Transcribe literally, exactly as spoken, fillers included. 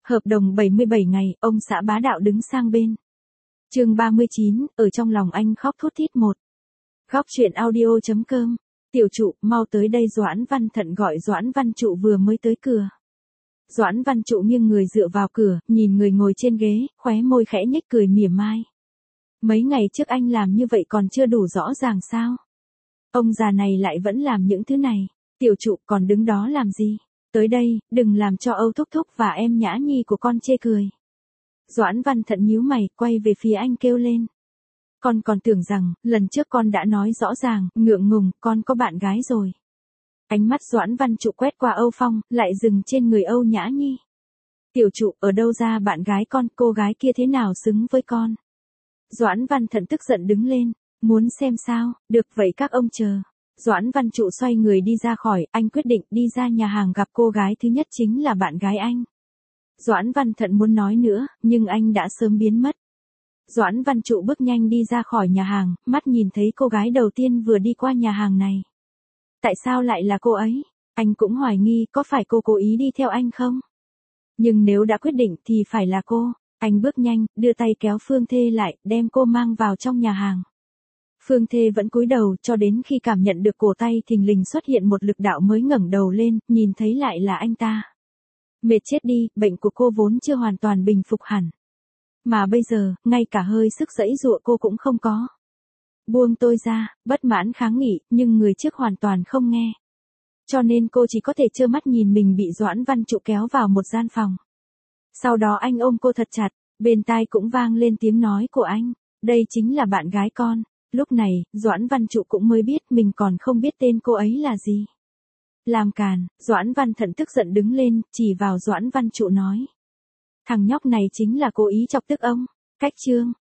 Hợp đồng bảy mươi bảy ngày, ông xã bá đạo đứng sang bên. Chương ba mươi chín, ở trong lòng anh khóc thút thít một. Góc truyện audio chấm com. Tiểu Trụ, mau tới đây. Doãn Văn Thận gọi Doãn Văn Trụ vừa mới tới cửa. Doãn Văn Trụ nghiêng người dựa vào cửa, nhìn người ngồi trên ghế, khóe môi khẽ nhếch cười mỉa mai. Mấy ngày trước anh làm như vậy còn chưa đủ rõ ràng sao? Ông già này lại vẫn làm những thứ này. Tiểu Trụ, còn đứng đó làm gì? Tới đây, đừng làm cho Âu Thúc Thúc và em Nhã Nhi của con chê cười. Doãn Văn Thận nhíu mày, quay về phía anh kêu lên. Con còn tưởng rằng, lần trước con đã nói rõ ràng, ngượng ngùng, con có bạn gái rồi. Ánh mắt Doãn Văn Trụ quét qua Âu Phong, lại dừng trên người Âu Nhã Nhi. Tiểu Trụ, ở đâu ra bạn gái con, cô gái kia thế nào xứng với con? Doãn Văn Thận tức giận đứng lên, muốn xem sao, được vậy các ông chờ. Doãn Văn Trụ xoay người đi ra khỏi, anh quyết định đi ra nhà hàng gặp cô gái thứ nhất chính là bạn gái anh. Doãn Văn Thận muốn nói nữa, nhưng anh đã sớm biến mất. Doãn Văn Trụ bước nhanh đi ra khỏi nhà hàng, mắt nhìn thấy cô gái đầu tiên vừa đi qua nhà hàng này. Tại sao lại là cô ấy? Anh cũng hoài nghi có phải cô cố ý đi theo anh không? Nhưng nếu đã quyết định thì phải là cô. Anh bước nhanh, đưa tay kéo Phương Thê lại, đem cô mang vào trong nhà hàng. Phương Thê vẫn cúi đầu cho đến khi cảm nhận được cổ tay thình lình xuất hiện một lực đạo mới ngẩng đầu lên, nhìn thấy lại là anh ta. Mệt chết đi, bệnh của cô vốn chưa hoàn toàn bình phục hẳn. Mà bây giờ, ngay cả hơi sức giãy giụa cô cũng không có. Buông tôi ra, bất mãn kháng nghị, nhưng người trước hoàn toàn không nghe. Cho nên cô chỉ có thể trơ mắt nhìn mình bị Doãn Văn Trụ kéo vào một gian phòng. Sau đó anh ôm cô thật chặt, bên tai cũng vang lên tiếng nói của anh. Đây chính là bạn gái con. Lúc này, Doãn Văn Trụ cũng mới biết mình còn không biết tên cô ấy là gì. Làm càn, Doãn Văn Thận tức giận đứng lên, chỉ vào Doãn Văn Trụ nói. Thằng nhóc này chính là cố ý chọc tức ông. Cách chương.